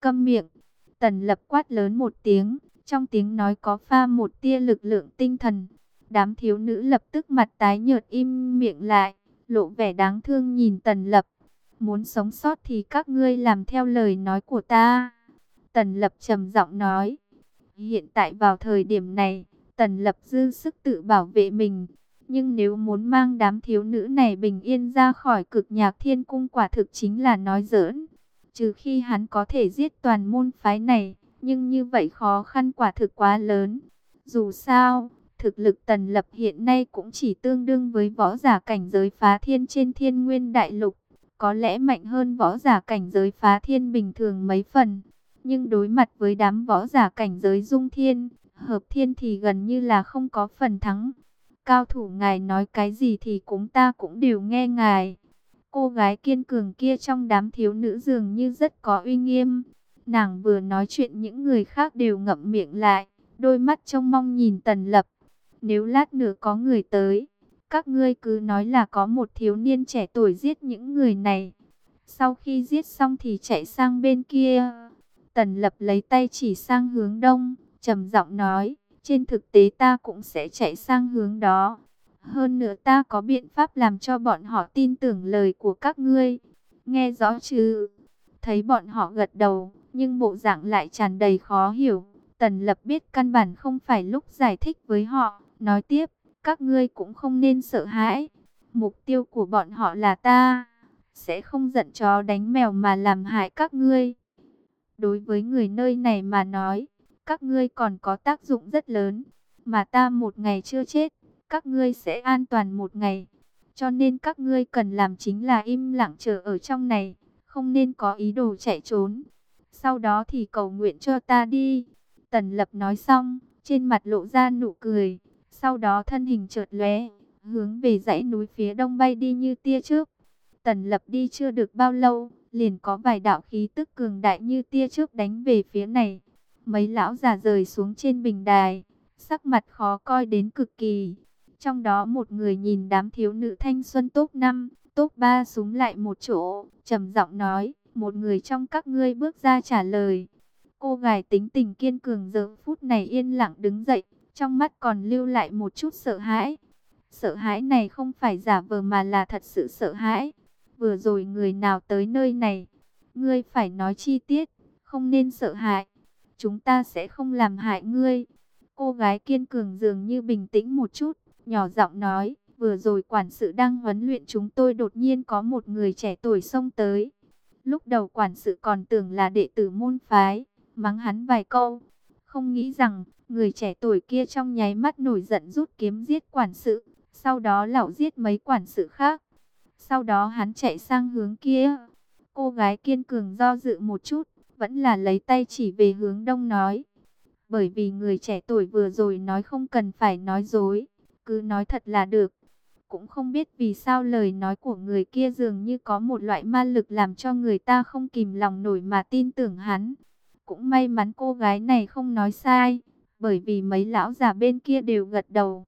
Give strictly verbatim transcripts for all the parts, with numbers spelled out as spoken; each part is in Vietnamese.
câm miệng. Tần Lập quát lớn một tiếng, trong tiếng nói có pha một tia lực lượng tinh thần. Đám thiếu nữ lập tức mặt tái nhợt im miệng lại, lộ vẻ đáng thương nhìn Tần Lập. Muốn sống sót thì các ngươi làm theo lời nói của ta. Tần Lập trầm giọng nói. Hiện tại vào thời điểm này, Tần Lập dư sức tự bảo vệ mình. Nhưng nếu muốn mang đám thiếu nữ này bình yên ra khỏi Cực Nhạc Thiên Cung quả thực chính là nói giỡn. Trừ khi hắn có thể giết toàn môn phái này, nhưng như vậy khó khăn quả thực quá lớn. Dù sao, thực lực Tần Lập hiện nay cũng chỉ tương đương với võ giả cảnh giới phá thiên trên Thiên Nguyên Đại Lục. Có lẽ mạnh hơn võ giả cảnh giới phá thiên bình thường mấy phần. Nhưng đối mặt với đám võ giả cảnh giới dung thiên, hợp thiên thì gần như là không có phần thắng. Cao thủ ngài nói cái gì thì chúng ta cũng đều nghe ngài. Cô gái kiên cường kia trong đám thiếu nữ dường như rất có uy nghiêm. Nàng vừa nói chuyện những người khác đều ngậm miệng lại, đôi mắt trông mong nhìn Tần Lập. Nếu lát nữa có người tới, các ngươi cứ nói là có một thiếu niên trẻ tuổi giết những người này. Sau khi giết xong thì chạy sang bên kia. Tần Lập lấy tay chỉ sang hướng đông, trầm giọng nói, trên thực tế ta cũng sẽ chạy sang hướng đó. Hơn nữa ta có biện pháp làm cho bọn họ tin tưởng lời của các ngươi. Nghe rõ chứ? Thấy bọn họ gật đầu, nhưng bộ dạng lại tràn đầy khó hiểu. Tần Lập biết căn bản không phải lúc giải thích với họ. Nói tiếp, các ngươi cũng không nên sợ hãi. Mục tiêu của bọn họ là ta. Sẽ không giận chó đánh mèo mà làm hại các ngươi. Đối với người nơi này mà nói, các ngươi còn có tác dụng rất lớn. Mà ta một ngày chưa chết, các ngươi sẽ an toàn một ngày. Cho nên các ngươi cần làm chính là im lặng chờ ở trong này, không nên có ý đồ chạy trốn. Sau đó thì cầu nguyện cho ta đi. Tần Lập nói xong, trên mặt lộ ra nụ cười. Sau đó thân hình chợt lóe, hướng về dãy núi phía đông bay đi như tia chớp. Tần Lập đi chưa được bao lâu, liền có vài đạo khí tức cường đại như tia chớp đánh về phía này. Mấy lão già rời xuống trên bình đài, sắc mặt khó coi đến cực kỳ. Trong đó một người nhìn đám thiếu nữ thanh xuân top năm, top ba súng lại một chỗ, trầm giọng nói, một người trong các ngươi bước ra trả lời. Cô gái tính tình kiên cường giờ phút này yên lặng đứng dậy, trong mắt còn lưu lại một chút sợ hãi. Sợ hãi này không phải giả vờ mà là thật sự sợ hãi. Vừa rồi người nào tới nơi này? Ngươi phải nói chi tiết, không nên sợ hãi. Chúng ta sẽ không làm hại ngươi. Cô gái kiên cường dường như bình tĩnh một chút, nhỏ giọng nói, vừa rồi quản sự đang huấn luyện chúng tôi đột nhiên có một người trẻ tuổi xông tới. Lúc đầu quản sự còn tưởng là đệ tử môn phái, mắng hắn vài câu. Không nghĩ rằng, người trẻ tuổi kia trong nháy mắt nổi giận rút kiếm giết quản sự, sau đó lão giết mấy quản sự khác. Sau đó hắn chạy sang hướng kia. Cô gái kiên cường do dự một chút, vẫn là lấy tay chỉ về hướng đông nói. Bởi vì người trẻ tuổi vừa rồi nói không cần phải nói dối, cứ nói thật là được. Cũng không biết vì sao lời nói của người kia dường như có một loại ma lực làm cho người ta không kìm lòng nổi mà tin tưởng hắn. Cũng may mắn cô gái này không nói sai, bởi vì mấy lão già bên kia đều gật đầu.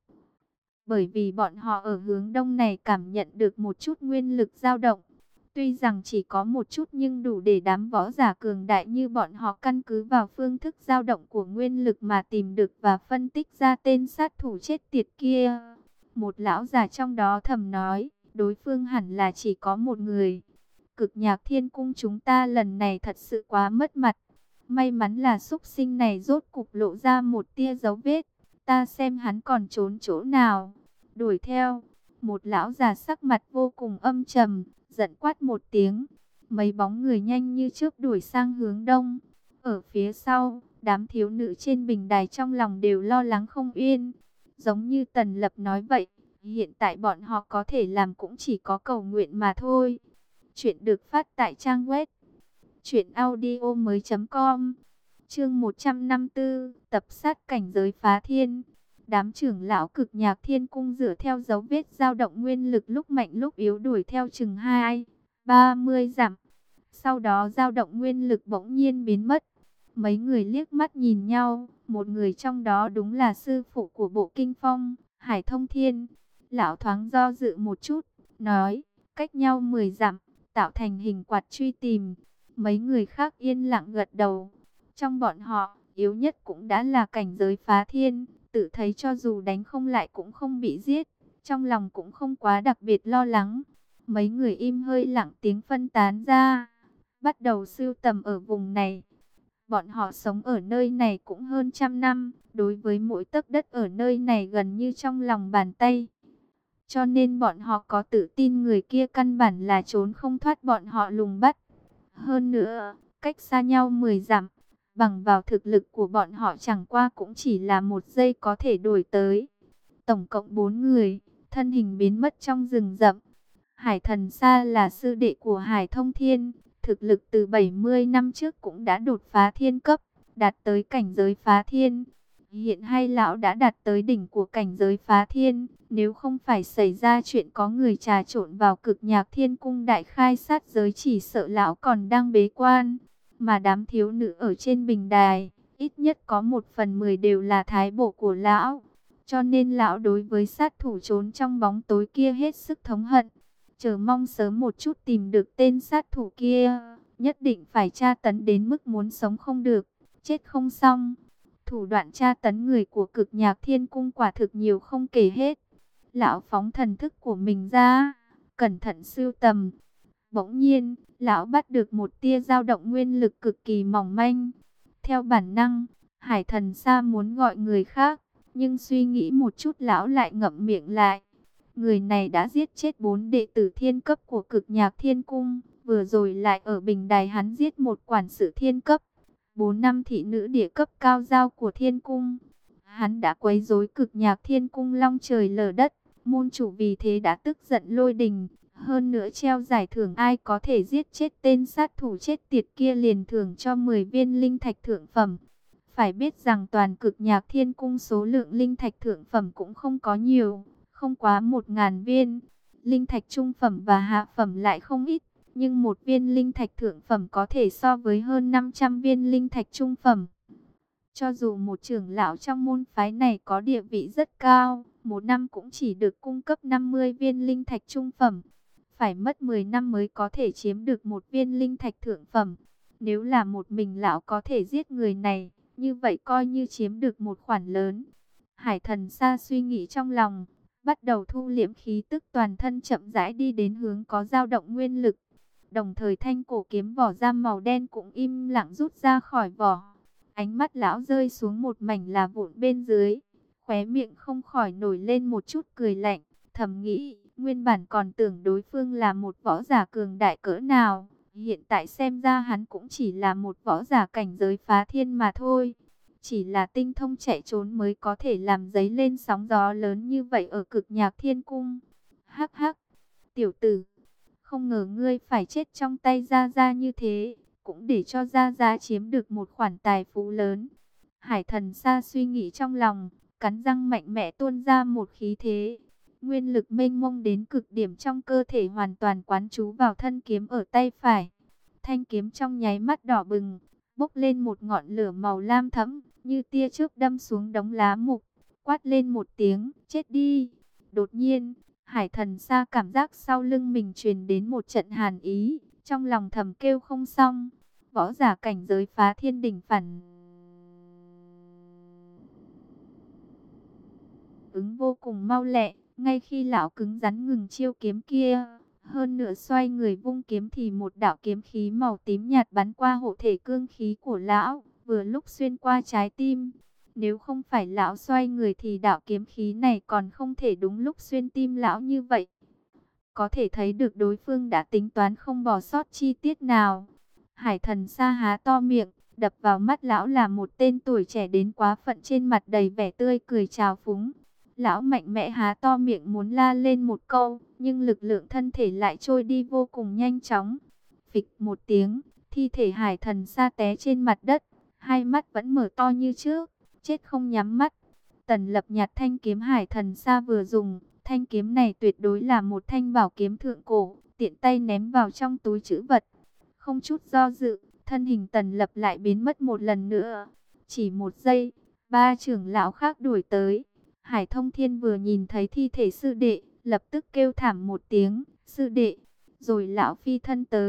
Bởi vì bọn họ ở hướng đông này cảm nhận được một chút nguyên lực dao động. Tuy rằng chỉ có một chút nhưng đủ để đám võ giả cường đại như bọn họ căn cứ vào phương thức dao động của nguyên lực mà tìm được và phân tích ra tên sát thủ chết tiệt kia. Một lão già trong đó thầm nói, đối phương hẳn là chỉ có một người. Cực Nhạc Thiên Cung chúng ta lần này thật sự quá mất mặt. May mắn là súc sinh này rốt cục lộ ra một tia dấu vết. Ta xem hắn còn trốn chỗ nào. Đuổi theo. Một lão già sắc mặt vô cùng âm trầm, giận quát một tiếng. Mấy bóng người nhanh như chớp đuổi sang hướng đông. Ở phía sau, đám thiếu nữ trên bình đài trong lòng đều lo lắng không yên. Giống như Tần Lập nói vậy, hiện tại bọn họ có thể làm cũng chỉ có cầu nguyện mà thôi. Chuyện được phát tại trang web truyện audio mới chấm com. Chương một trăm năm mươi tư, tập sát cảnh giới phá thiên. Đám trưởng lão Cực Nhạc Thiên Cung dựa theo dấu vết dao động nguyên lực lúc mạnh lúc yếu đuổi theo chừng hai, ba mươi dặm. Sau đó dao động nguyên lực bỗng nhiên biến mất. Mấy người liếc mắt nhìn nhau, một người trong đó đúng là sư phụ của Bộ Kinh Phong, Hải Thông Thiên. Lão thoáng do dự một chút, nói, cách nhau mười dặm, tạo thành hình quạt truy tìm. Mấy người khác yên lặng gật đầu. Trong bọn họ, yếu nhất cũng đã là cảnh giới phá thiên, tự thấy cho dù đánh không lại cũng không bị giết, trong lòng cũng không quá đặc biệt lo lắng. Mấy người im hơi lặng tiếng phân tán ra, bắt đầu sưu tầm ở vùng này. Bọn họ sống ở nơi này cũng hơn trăm năm, đối với mỗi tấc đất ở nơi này gần như trong lòng bàn tay. Cho nên bọn họ có tự tin người kia căn bản là trốn không thoát bọn họ lùng bắt. Hơn nữa, cách xa nhau mười dặm, bằng vào thực lực của bọn họ chẳng qua cũng chỉ là một giây có thể đuổi tới. Tổng cộng bốn người, thân hình biến mất trong rừng rậm. Hải Thần Sa là sư đệ của Hải Thông Thiên, thực lực từ bảy mươi năm trước cũng đã đột phá thiên cấp, đạt tới cảnh giới phá thiên. Hiện hai lão đã đạt tới đỉnh của cảnh giới phá thiên, nếu không phải xảy ra chuyện có người trà trộn vào Cực Nhạc Thiên Cung đại khai sát giới chỉ sợ lão còn đang bế quan. Mà đám thiếu nữ ở trên bình đài, ít nhất có một phần mười đều là thái bổ của lão. Cho nên lão đối với sát thủ trốn trong bóng tối kia hết sức thống hận. Chờ mong sớm một chút tìm được tên sát thủ kia, nhất định phải tra tấn đến mức muốn sống không được, chết không xong. Thủ đoạn tra tấn người của Cực Nhạc Thiên Cung quả thực nhiều không kể hết. Lão phóng thần thức của mình ra, cẩn thận sưu tầm. Bỗng nhiên, lão bắt được một tia dao động nguyên lực cực kỳ mỏng manh. Theo bản năng, Hải Thần Sa muốn gọi người khác, nhưng suy nghĩ một chút lão lại ngậm miệng lại. Người này đã giết chết bốn đệ tử thiên cấp của Cực Nhạc Thiên Cung, vừa rồi lại ở bình đài hắn giết một quản sự thiên cấp, bốn năm thị nữ địa cấp cao giao của Thiên Cung. Hắn đã quấy rối Cực Nhạc Thiên Cung long trời lở đất, môn chủ vì thế đã tức giận lôi đình. Hơn nữa treo giải thưởng ai có thể giết chết tên sát thủ chết tiệt kia liền thưởng cho mười viên linh thạch thượng phẩm. Phải biết rằng toàn Cực Nhạc Thiên Cung số lượng linh thạch thượng phẩm cũng không có nhiều, không quá một ngàn viên. Linh thạch trung phẩm và hạ phẩm lại không ít, nhưng một viên linh thạch thượng phẩm có thể so với hơn năm trăm viên linh thạch trung phẩm. Cho dù một trưởng lão trong môn phái này có địa vị rất cao, một năm cũng chỉ được cung cấp năm mươi viên linh thạch trung phẩm. Phải mất mười năm mới có thể chiếm được một viên linh thạch thượng phẩm. Nếu là một mình lão có thể giết người này, như vậy coi như chiếm được một khoản lớn. Hải Thần Sa suy nghĩ trong lòng, bắt đầu thu liễm khí tức toàn thân chậm rãi đi đến hướng có dao động nguyên lực. Đồng thời thanh cổ kiếm vỏ ram màu đen cũng im lặng rút ra khỏi vỏ. Ánh mắt lão rơi xuống một mảnh là vụn bên dưới, khóe miệng không khỏi nổi lên một chút cười lạnh, thầm nghĩ, nguyên bản còn tưởng đối phương là một võ giả cường đại cỡ nào, hiện tại xem ra hắn cũng chỉ là một võ giả cảnh giới phá thiên mà thôi. Chỉ là tinh thông chạy trốn mới có thể làm dấy lên sóng gió lớn như vậy ở Cực Nhạc Thiên Cung. Hắc hắc, tiểu tử, không ngờ ngươi phải chết trong tay Gia Gia như thế, cũng để cho Gia Gia chiếm được một khoản tài phú lớn. Hải Thần Sa suy nghĩ trong lòng, cắn răng mạnh mẽ tuôn ra một khí thế. Nguyên lực mênh mông đến cực điểm trong cơ thể hoàn toàn quán trú vào thân kiếm ở tay phải. Thanh kiếm trong nháy mắt đỏ bừng, bốc lên một ngọn lửa màu lam thẫm, như tia chớp đâm xuống đống lá mục, quát lên một tiếng, chết đi. Đột nhiên, Hải Thần Sa cảm giác sau lưng mình truyền đến một trận hàn ý, trong lòng thầm kêu không xong. Võ giả cảnh giới phá thiên đỉnh phản ứng vô cùng mau lẹ, ngay khi lão cứng rắn ngừng chiêu kiếm kia, hơn nữa xoay người vung kiếm thì một đạo kiếm khí màu tím nhạt bắn qua hộ thể cương khí của lão, vừa lúc xuyên qua trái tim. Nếu không phải lão xoay người thì đạo kiếm khí này còn không thể đúng lúc xuyên tim lão như vậy. Có thể thấy được đối phương đã tính toán không bỏ sót chi tiết nào. Hải Thần Sa há to miệng, đập vào mắt lão là một tên tuổi trẻ đến quá phận trên mặt đầy vẻ tươi cười trào phúng. Lão mạnh mẽ há to miệng muốn la lên một câu, nhưng lực lượng thân thể lại trôi đi vô cùng nhanh chóng. Phịch một tiếng, thi thể Hải Thần Sa té trên mặt đất, hai mắt vẫn mở to như trước, chết không nhắm mắt. Tần Lập nhặt thanh kiếm Hải Thần Sa vừa dùng, thanh kiếm này tuyệt đối là một thanh bảo kiếm thượng cổ, tiện tay ném vào trong túi trữ vật. Không chút do dự, thân hình Tần Lập lại biến mất một lần nữa. Chỉ một giây, ba trưởng lão khác đuổi tới. Hải Thông Thiên vừa nhìn thấy thi thể sư đệ, lập tức kêu thảm một tiếng, sư đệ. Rồi lão phi thân tới,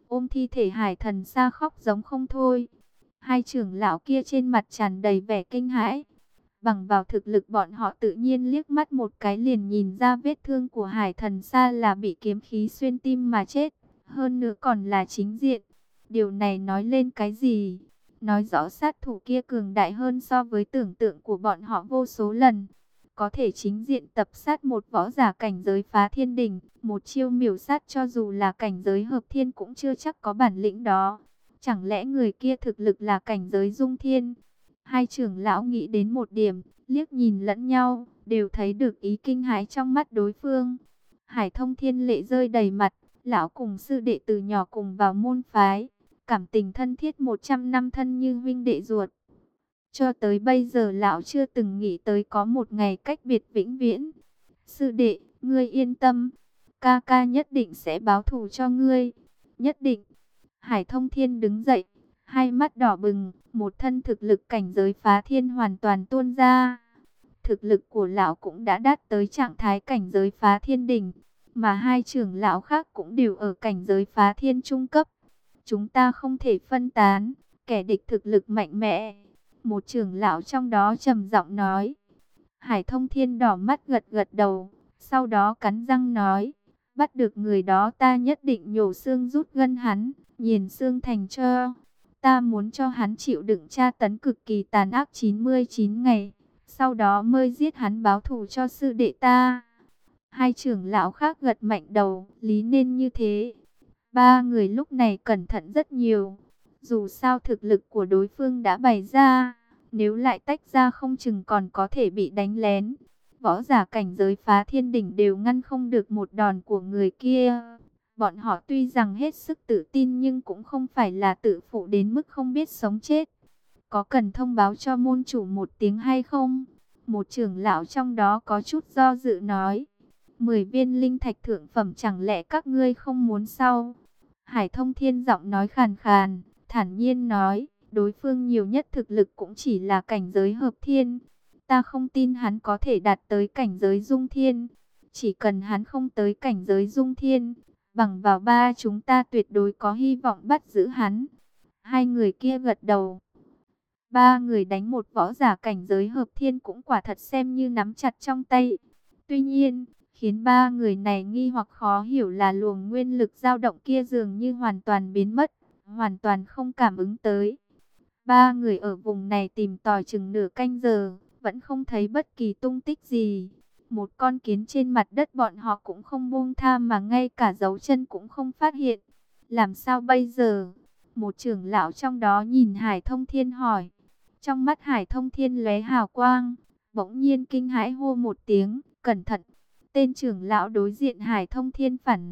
ôm thi thể Hải Thần Sa khóc giống không thôi. Hai trưởng lão kia trên mặt tràn đầy vẻ kinh hãi. Bằng vào thực lực bọn họ tự nhiên liếc mắt một cái liền nhìn ra vết thương của Hải Thần Sa là bị kiếm khí xuyên tim mà chết. Hơn nữa còn là chính diện. Điều này nói lên cái gì? Nói rõ sát thủ kia cường đại hơn so với tưởng tượng của bọn họ vô số lần. Có thể chính diện tập sát một võ giả cảnh giới phá thiên đỉnh, một chiêu miểu sát cho dù là cảnh giới hợp thiên cũng chưa chắc có bản lĩnh đó. Chẳng lẽ người kia thực lực là cảnh giới dung thiên? Hai trưởng lão nghĩ đến một điểm, liếc nhìn lẫn nhau, đều thấy được ý kinh hãi trong mắt đối phương. Hải Thông Thiên lệ rơi đầy mặt, lão cùng sư đệ từ nhỏ cùng vào môn phái, cảm tình thân thiết một trăm năm thân như huynh đệ ruột. Cho tới bây giờ lão chưa từng nghĩ tới có một ngày cách biệt vĩnh viễn. Sư đệ, ngươi yên tâm, ca ca nhất định sẽ báo thù cho ngươi, nhất định. Hải Thông Thiên đứng dậy, hai mắt đỏ bừng, một thân thực lực cảnh giới phá thiên hoàn toàn tuôn ra. Thực lực của lão cũng đã đạt tới trạng thái cảnh giới phá thiên đỉnh, mà hai trưởng lão khác cũng đều ở cảnh giới phá thiên trung cấp. Chúng ta không thể phân tán, kẻ địch thực lực mạnh mẽ. Một trưởng lão trong đó trầm giọng nói. Hải Thông Thiên đỏ mắt gật gật đầu, sau đó cắn răng nói, bắt được người đó ta nhất định nhổ xương rút gân hắn, nghiền xương thành tro. Ta muốn cho hắn chịu đựng tra tấn cực kỳ tàn ác chín mươi chín ngày, sau đó mới giết hắn báo thù cho sư đệ ta. Hai trưởng lão khác gật mạnh đầu, lý nên như thế. Ba người lúc này cẩn thận rất nhiều. Dù sao thực lực của đối phương đã bày ra, nếu lại tách ra không chừng còn có thể bị đánh lén. Võ giả cảnh giới phá thiên đỉnh đều ngăn không được một đòn của người kia. Bọn họ tuy rằng hết sức tự tin nhưng cũng không phải là tự phụ đến mức không biết sống chết. Có cần thông báo cho môn chủ một tiếng hay không? Một trưởng lão trong đó có chút do dự nói. Mười viên linh thạch thượng phẩm chẳng lẽ các ngươi không muốn sao? Hải Thông Thiên giọng nói khàn khàn, thản nhiên nói, đối phương nhiều nhất thực lực cũng chỉ là cảnh giới hợp thiên. Ta không tin hắn có thể đạt tới cảnh giới dung thiên. Chỉ cần hắn không tới cảnh giới dung thiên, bằng vào ba chúng ta tuyệt đối có hy vọng bắt giữ hắn. Hai người kia gật đầu. Ba người đánh một võ giả cảnh giới hợp thiên cũng quả thật xem như nắm chặt trong tay. Tuy nhiên, khiến ba người này nghi hoặc khó hiểu là luồng nguyên lực dao động kia dường như hoàn toàn biến mất, hoàn toàn không cảm ứng tới. Ba người ở vùng này tìm tòi chừng nửa canh giờ, vẫn không thấy bất kỳ tung tích gì. Một con kiến trên mặt đất bọn họ cũng không buông tha mà ngay cả dấu chân cũng không phát hiện. Làm sao bây giờ? Một trưởng lão trong đó nhìn Hải Thông Thiên hỏi. Trong mắt Hải Thông Thiên lóe hào quang, bỗng nhiên kinh hãi hô một tiếng, cẩn thận. Tên trưởng lão đối diện Hải Thông Thiên phản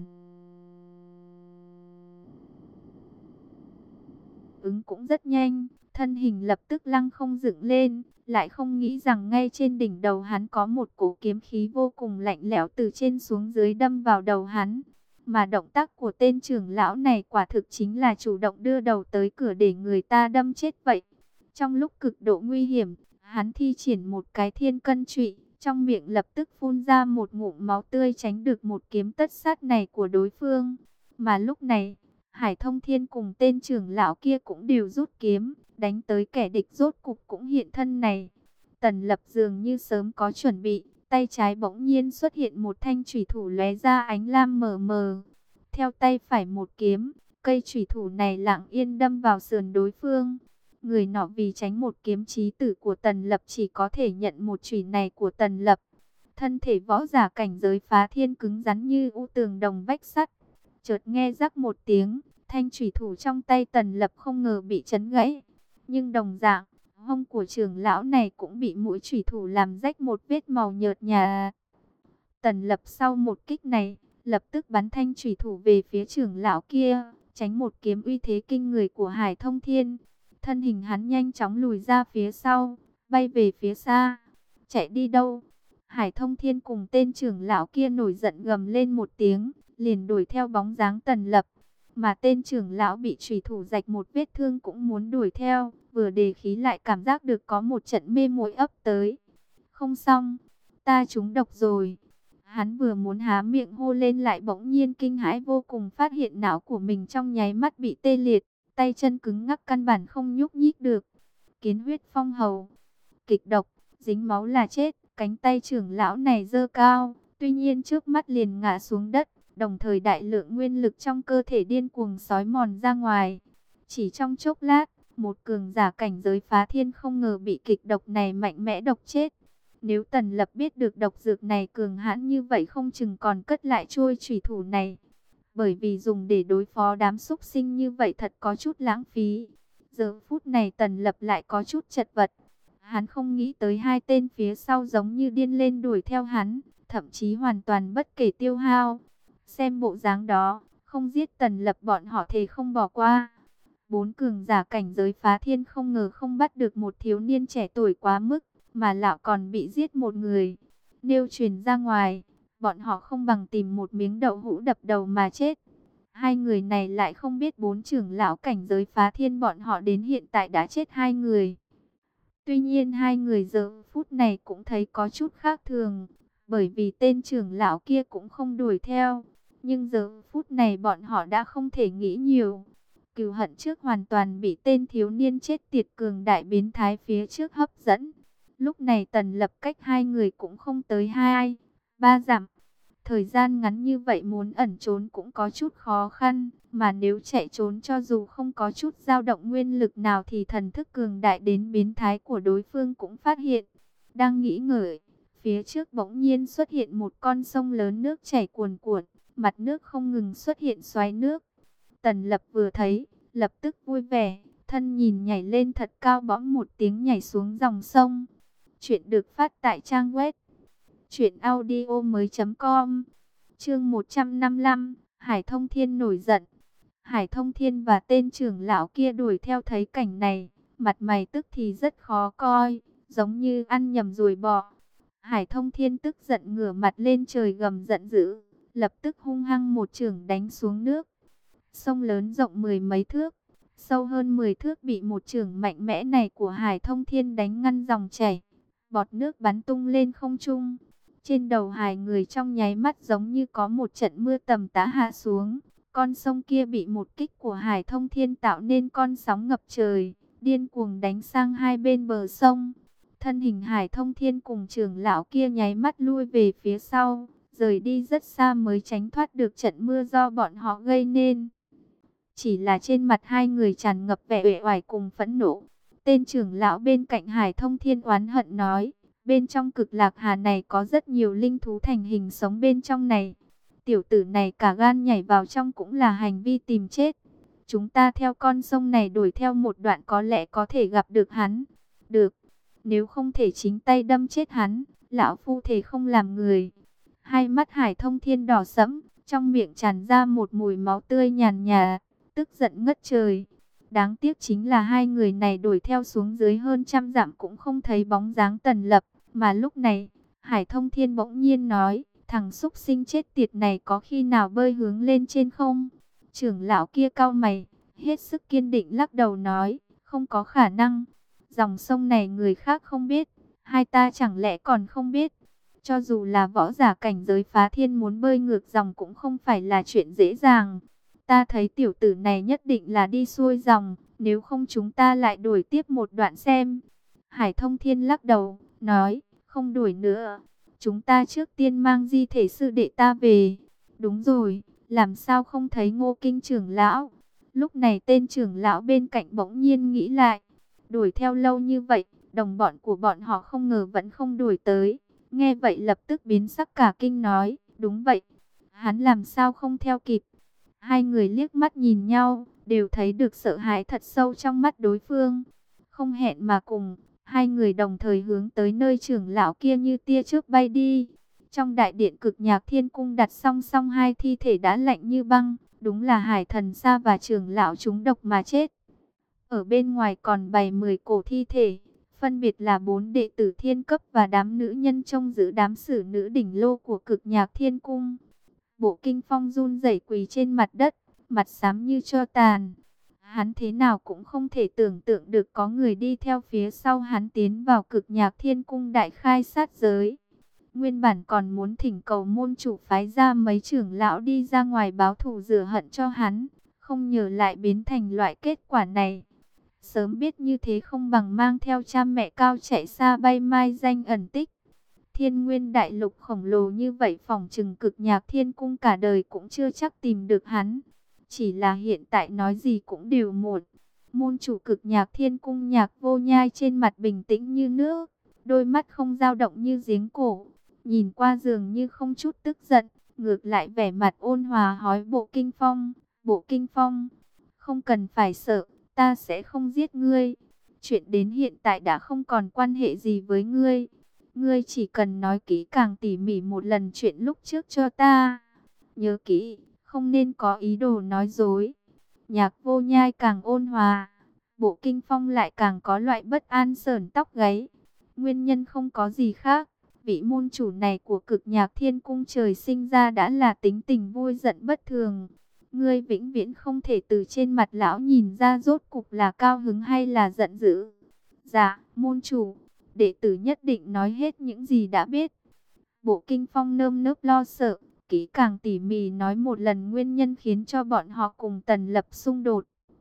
ứng cũng rất nhanh, thân hình lập tức lăng không dựng lên, lại không nghĩ rằng ngay trên đỉnh đầu hắn có một cổ kiếm khí vô cùng lạnh lẽo từ trên xuống dưới đâm vào đầu hắn. Mà động tác của tên trưởng lão này quả thực chính là chủ động đưa đầu tới cửa để người ta đâm chết vậy. Trong lúc cực độ nguy hiểm, hắn thi triển một cái thiên cân trụy, trong miệng lập tức phun ra một ngụm máu tươi tránh được một kiếm tất sát này của đối phương. Mà lúc này, Hải Thông Thiên cùng tên trưởng lão kia cũng đều rút kiếm, đánh tới kẻ địch rốt cục cũng hiện thân này. Tần Lập dường như sớm có chuẩn bị, tay trái bỗng nhiên xuất hiện một thanh chủy thủ lóe ra ánh lam mờ mờ. Theo tay phải một kiếm, cây chủy thủ này lặng yên đâm vào sườn đối phương. Người nọ vì tránh một kiếm chí tử của Tần Lập chỉ có thể nhận một chủy này của Tần Lập. Thân thể võ giả cảnh giới phá thiên cứng rắn như u tường đồng vách sắt. Chợt nghe rắc một tiếng, thanh chủy thủ trong tay Tần Lập không ngờ bị chấn gãy. Nhưng đồng dạng, hông của trưởng lão này cũng bị mũi chủy thủ làm rách một vết màu nhợt nhạt. Tần Lập sau một kích này, lập tức bắn thanh chủy thủ về phía trưởng lão kia, tránh một kiếm uy thế kinh người của Hải Thông Thiên. Thân hình hắn nhanh chóng lùi ra phía sau, bay về phía xa. Chạy đi đâu? Hải Thông Thiên cùng tên trưởng lão kia nổi giận gầm lên một tiếng, liền đuổi theo bóng dáng Tần Lập. Mà tên trưởng lão bị chủy thủ rạch một vết thương cũng muốn đuổi theo, vừa đề khí lại cảm giác được có một trận mê muội ấp tới. Không xong, ta trúng độc rồi. Hắn vừa muốn há miệng hô lên lại bỗng nhiên kinh hãi vô cùng, phát hiện não của mình trong nháy mắt bị tê liệt, tay chân cứng ngắc căn bản không nhúc nhích được. Kiến huyết phong hầu, kịch độc, dính máu là chết. Cánh tay trưởng lão này giơ cao, tuy nhiên trước mắt liền ngã xuống đất, đồng thời đại lượng nguyên lực trong cơ thể điên cuồng xói mòn ra ngoài. Chỉ trong chốc lát, một cường giả cảnh giới phá thiên không ngờ bị kịch độc này mạnh mẽ độc chết. Nếu Tần Lập biết được độc dược này cường hãn như vậy không chừng còn cất lại chuôi chủy thủ này. Bởi vì dùng để đối phó đám súc sinh như vậy thật có chút lãng phí. Giờ phút này Tần Lập lại có chút chật vật. Hắn không nghĩ tới hai tên phía sau giống như điên lên đuổi theo hắn, thậm chí hoàn toàn bất kể tiêu hao. Xem bộ dáng đó, không giết Tần Lập bọn họ thề không bỏ qua. Bốn cường giả cảnh giới phá thiên không ngờ không bắt được một thiếu niên trẻ tuổi quá mức, mà lão còn bị giết một người. Nếu truyền ra ngoài, bọn họ không bằng tìm một miếng đậu hũ đập đầu mà chết. Hai người này lại không biết bốn trưởng lão cảnh giới phá thiên bọn họ đến hiện tại đã chết hai người. Tuy nhiên hai người giờ phút này cũng thấy có chút khác thường, bởi vì tên trưởng lão kia cũng không đuổi theo. Nhưng giờ phút này bọn họ đã không thể nghĩ nhiều. Cừu hận trước hoàn toàn bị tên thiếu niên chết tiệt cường đại biến thái phía trước hấp dẫn. Lúc này Tần Lập cách hai người cũng không tới hai, ba dặm. Thời gian ngắn như vậy muốn ẩn trốn cũng có chút khó khăn, mà nếu chạy trốn cho dù không có chút dao động nguyên lực nào thì thần thức cường đại đến biến thái của đối phương cũng phát hiện. Đang nghĩ ngợi, phía trước bỗng nhiên xuất hiện một con sông lớn nước chảy cuồn cuộn, mặt nước không ngừng xuất hiện xoáy nước. Tần Lập vừa thấy, lập tức vui vẻ, thân nhìn nhảy lên thật cao bõng một tiếng nhảy xuống dòng sông. Chuyện được phát tại trang web truyện audio mới chấm com. Chương một trăm năm mươi lăm, Hải Thông Thiên nổi giận. Hải Thông Thiên và tên trưởng lão kia đuổi theo thấy cảnh này, mặt mày tức thì rất khó coi, giống như ăn nhầm ruồi bọ. Hải Thông Thiên tức giận ngửa mặt lên trời gầm giận dữ, lập tức hung hăng một chưởng đánh xuống nước. Sông lớn rộng mười mấy thước, sâu hơn mười thước bị một chưởng mạnh mẽ này của Hải Thông Thiên đánh ngăn dòng chảy. Bọt nước bắn tung lên không trung. Trên đầu hai người trong nháy mắt giống như có một trận mưa tầm tã hạ xuống. Con sông kia bị một kích của Hải Thông Thiên tạo nên con sóng ngập trời, điên cuồng đánh sang hai bên bờ sông. Thân hình Hải Thông Thiên cùng trưởng lão kia nháy mắt lui về phía sau, rời đi rất xa mới tránh thoát được trận mưa do bọn họ gây nên. Chỉ là trên mặt hai người tràn ngập vẻ uể oải cùng phẫn nộ. Tên trưởng lão bên cạnh Hải Thông Thiên oán hận nói, bên trong Cực Lạc Hà này có rất nhiều linh thú thành hình sống bên trong này. Tiểu tử này cả gan nhảy vào trong cũng là hành vi tìm chết. Chúng ta theo con sông này đuổi theo một đoạn có lẽ có thể gặp được hắn. Được, nếu không thể chính tay đâm chết hắn, lão phu thề không làm người. Hai mắt Hải Thông Thiên đỏ sẫm, trong miệng tràn ra một mùi máu tươi nhàn nhạt, tức giận ngất trời. Đáng tiếc chính là hai người này đuổi theo xuống dưới hơn trăm dặm cũng không thấy bóng dáng Tần Lập. Mà lúc này, Hải Thông Thiên bỗng nhiên nói, thằng xúc sinh chết tiệt này có khi nào bơi hướng lên trên không? Trưởng lão kia cau mày, hết sức kiên định lắc đầu nói, không có khả năng. Dòng sông này người khác không biết, hai ta chẳng lẽ còn không biết. Cho dù là võ giả cảnh giới phá thiên muốn bơi ngược dòng cũng không phải là chuyện dễ dàng. Ta thấy tiểu tử này nhất định là đi xuôi dòng, nếu không chúng ta lại đuổi tiếp một đoạn xem. Hải Thông Thiên lắc đầu, nói, không đuổi nữa. Chúng ta trước tiên mang di thể sư đệ ta về. Đúng rồi, làm sao không thấy Ngô Kinh trưởng lão? Lúc này tên trưởng lão bên cạnh bỗng nhiên nghĩ lại. Đuổi theo lâu như vậy, đồng bọn của bọn họ không ngờ vẫn không đuổi tới. Nghe vậy lập tức biến sắc cả kinh nói, đúng vậy. Hắn làm sao không theo kịp? Hai người liếc mắt nhìn nhau, đều thấy được sợ hãi thật sâu trong mắt đối phương. Không hẹn mà cùng, hai người đồng thời hướng tới nơi trưởng lão kia như tia chớp bay đi. Trong đại điện Cực Nhạc Thiên Cung đặt song song hai thi thể đã lạnh như băng, đúng là Hải Thần Sa và trưởng lão trúng độc mà chết. Ở bên ngoài còn bày mười cổ thi thể, phân biệt là bốn đệ tử thiên cấp và đám nữ nhân trông giữ đám sử nữ đỉnh lô của Cực Nhạc Thiên Cung. Bộ Kinh Phong run rẩy quỳ trên mặt đất, mặt xám như tro tàn. Hắn thế nào cũng không thể tưởng tượng được có người đi theo phía sau hắn tiến vào Cực Nhạc Thiên Cung đại khai sát giới. Nguyên bản còn muốn thỉnh cầu môn chủ phái ra mấy trưởng lão đi ra ngoài báo thù rửa hận cho hắn, không ngờ lại biến thành loại kết quả này. Sớm biết như thế không bằng mang theo cha mẹ cao chạy xa bay mai danh ẩn tích. Thiên nguyên đại lục khổng lồ như vậy, phỏng chừng Cực Nhạc Thiên Cung cả đời cũng chưa chắc tìm được hắn. Chỉ là hiện tại nói gì cũng đều một. Môn chủ Cực Nhạc Thiên Cung Nhạc Vô Nhai trên mặt bình tĩnh như nước, đôi mắt không dao động như giếng cổ, nhìn qua dường như không chút tức giận, ngược lại vẻ mặt ôn hòa hỏi Bộ Kinh Phong, Bộ Kinh Phong, không cần phải sợ, ta sẽ không giết ngươi. Chuyện đến hiện tại đã không còn quan hệ gì với ngươi. Ngươi chỉ cần nói kỹ càng tỉ mỉ một lần chuyện lúc trước cho ta. Nhớ kỹ, không nên có ý đồ nói dối. Nhạc Vô Nhai càng ôn hòa, Bộ Kinh Phong lại càng có loại bất an sởn tóc gáy. Nguyên nhân không có gì khác, vị môn chủ này của Cực Nhạc Thiên Cung trời sinh ra đã là tính tình vui giận bất thường. Ngươi vĩnh viễn không thể từ trên mặt lão nhìn ra rốt cục là cao hứng hay là giận dữ. Dạ, môn chủ, đệ tử nhất định nói hết những gì đã biết. Bộ Kinh Phong nơm nớp lo sợ, kỹ càng tỉ mỉ nói một lần nguyên nhân khiến cho bọn họ cùng Tần Lập xung đột.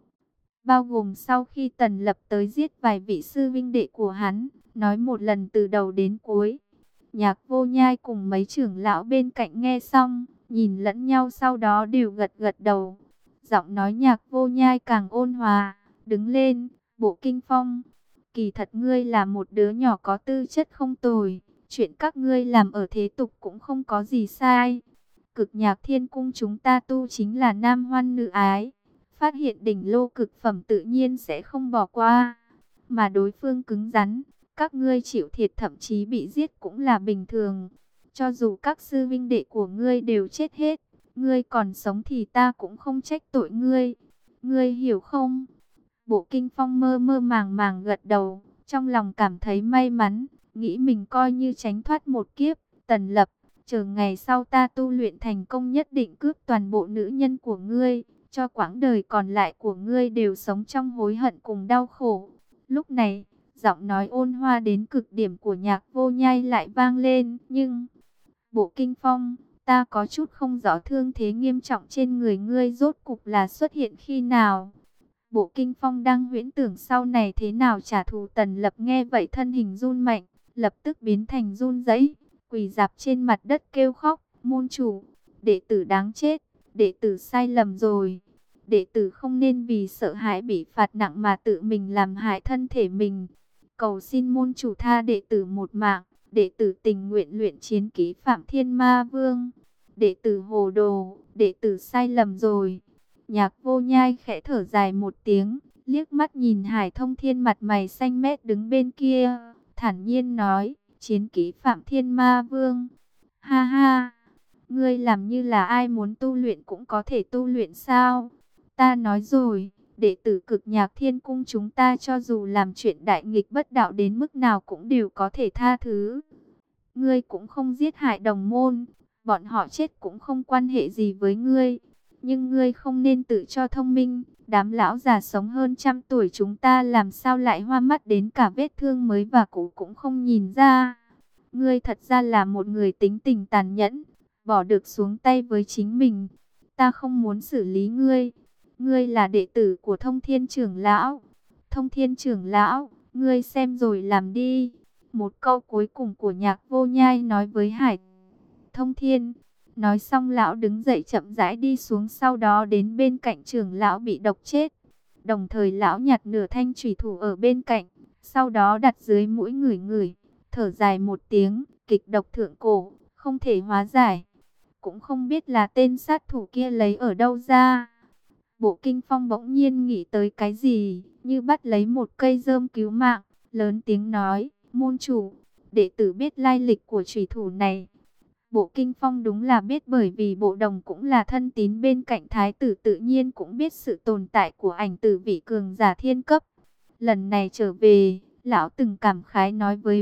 Bao gồm sau khi Tần Lập tới giết vài vị sư vinh đệ của hắn, nói một lần từ đầu đến cuối. Nhạc Vô Nhai cùng mấy trưởng lão bên cạnh nghe xong, nhìn lẫn nhau sau đó đều gật gật đầu. Giọng nói Nhạc Vô Nhai càng ôn hòa, đứng lên, Bộ Kinh Phong. Kỳ thật ngươi là một đứa nhỏ có tư chất không tồi, chuyện các ngươi làm ở thế tục cũng không có gì sai. Cực Nhạc Thiên Cung chúng ta tu chính là nam hoan nữ ái, phát hiện đỉnh lô cực phẩm tự nhiên sẽ không bỏ qua. Mà đối phương cứng rắn, các ngươi chịu thiệt thậm chí bị giết cũng là bình thường. Cho dù các sư vinh đệ của ngươi đều chết hết, ngươi còn sống thì ta cũng không trách tội ngươi. Ngươi hiểu không? Bộ Kinh Phong mơ mơ màng màng gật đầu, trong lòng cảm thấy may mắn, nghĩ mình coi như tránh thoát một kiếp. Tần Lập, chờ ngày sau ta tu luyện thành công nhất định cướp toàn bộ nữ nhân của ngươi, cho quãng đời còn lại của ngươi đều sống trong hối hận cùng đau khổ. Lúc này, giọng nói ôn hoa đến cực điểm của Nhạc Vô Nhai lại vang lên, nhưng Bộ Kinh Phong, ta có chút không rõ thương thế nghiêm trọng trên người ngươi rốt cục là xuất hiện khi nào. Bộ Kinh Phong đang huyễn tưởng sau này thế nào trả thù. Tần Lập nghe vậy thân hình run mạnh, lập tức biến thành run rẩy, quỳ rạp trên mặt đất kêu khóc, môn chủ, đệ tử đáng chết, đệ tử sai lầm rồi. Đệ tử không nên vì sợ hãi bị phạt nặng mà tự mình làm hại thân thể mình. Cầu xin môn chủ tha đệ tử một mạng, đệ tử tình nguyện luyện chiến ký Phạm Thiên Ma Vương. Đệ tử hồ đồ, đệ tử sai lầm rồi. Nhạc Vô Nhai khẽ thở dài một tiếng, liếc mắt nhìn Hải Thông Thiên mặt mày xanh mét đứng bên kia, thản nhiên nói, chiến ký Phạm Thiên Ma Vương. Ha ha, ngươi làm như là ai muốn tu luyện cũng có thể tu luyện sao? Ta nói rồi, đệ tử Cực Nhạc Thiên Cung chúng ta cho dù làm chuyện đại nghịch bất đạo đến mức nào cũng đều có thể tha thứ. Ngươi cũng không giết hại đồng môn, bọn họ chết cũng không quan hệ gì với ngươi. Nhưng ngươi không nên tự cho thông minh, đám lão già sống hơn trăm tuổi chúng ta làm sao lại hoa mắt đến cả vết thương mới và cũ cũng không nhìn ra. Ngươi thật ra là một người tính tình tàn nhẫn, bỏ được xuống tay với chính mình. Ta không muốn xử lý ngươi. Ngươi là đệ tử của Thông Thiên trưởng lão. Thông Thiên trưởng lão, ngươi xem rồi làm đi. Một câu cuối cùng của Nhạc Vô Nhai nói với Hải Thông Thiên. Nói xong lão đứng dậy chậm rãi đi xuống, sau đó đến bên cạnh trưởng lão bị độc chết. Đồng thời lão nhặt nửa thanh chủy thủ ở bên cạnh, sau đó đặt dưới mũi ngửi ngửi, thở dài một tiếng, kịch độc thượng cổ, không thể hóa giải. Cũng không biết là tên sát thủ kia lấy ở đâu ra. Bộ Kinh Phong bỗng nhiên nghĩ tới cái gì, như bắt lấy một cây rơm cứu mạng, lớn tiếng nói, môn chủ, đệ tử biết lai lịch của chủy thủ này. Bộ Kinh Phong đúng là biết, bởi vì Bộ Đồng cũng là thân tín bên cạnh thái tử, tự nhiên cũng biết sự tồn tại của ảnh tử vị cường giả thiên cấp. Lần này trở về, lão từng cảm khái nói với